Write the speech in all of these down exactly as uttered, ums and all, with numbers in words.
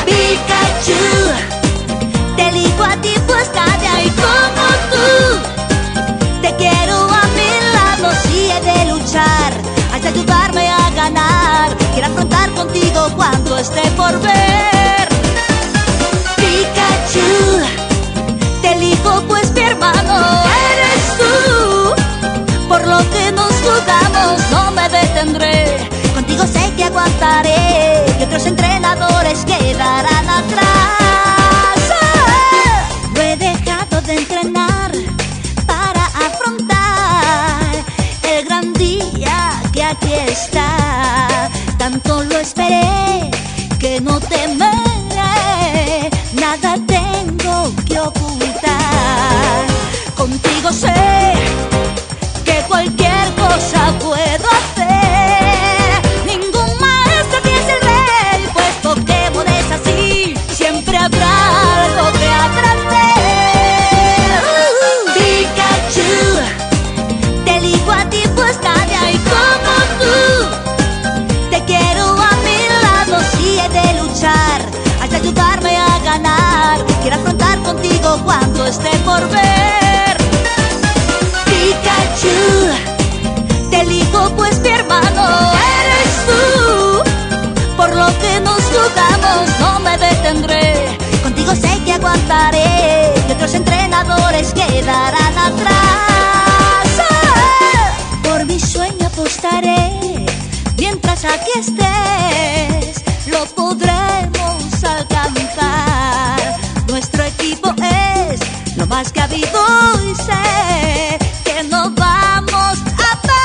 Pikachu, te elijo a ti, pues nadie hay como tú. Te quiero a mi lado, si he de luchar, has de ayudarme a ganar. Quiero afrontar contigo cuando esté por ver. Pikachu, te elijo pues mi hermano eres tú. Por lo que nos jugamos no me detendré. Contigo sé que aguantaré y otros entrenadores quedarán atrás. No he dejado de entrenar para afrontar el gran día que aquí está. Tanto lo esperé que no temeré, nada tengo que ocultar. Contigo sé que cualquier cosa puedo hacer. Ningún maestro que es el rey, pues Pokémon es así, siempre habrá algo que aprender. uh, Pikachu, te elijo a ti, pues nadie hay como tú. Te quiero a mi lado, si he de luchar, has de ayudarme a ganar. Quiero afrontar contigo cuando esté por ver. Pikachu, te elijo pues mi hermano eres tú. Por lo que nos jugamos no me detendré. Contigo sé que aguantaré y otros entrenadores quedarán atrás. Por mi sueño apostaré, mientras aquí estés lo podremos alcanzar. Nuestro equipo es lo más que ha habido y sé que no vamos a parar.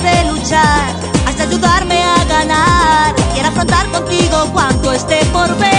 Has de ayudarme a ganar. Quiero afrontar contigo cuanto esté por ver.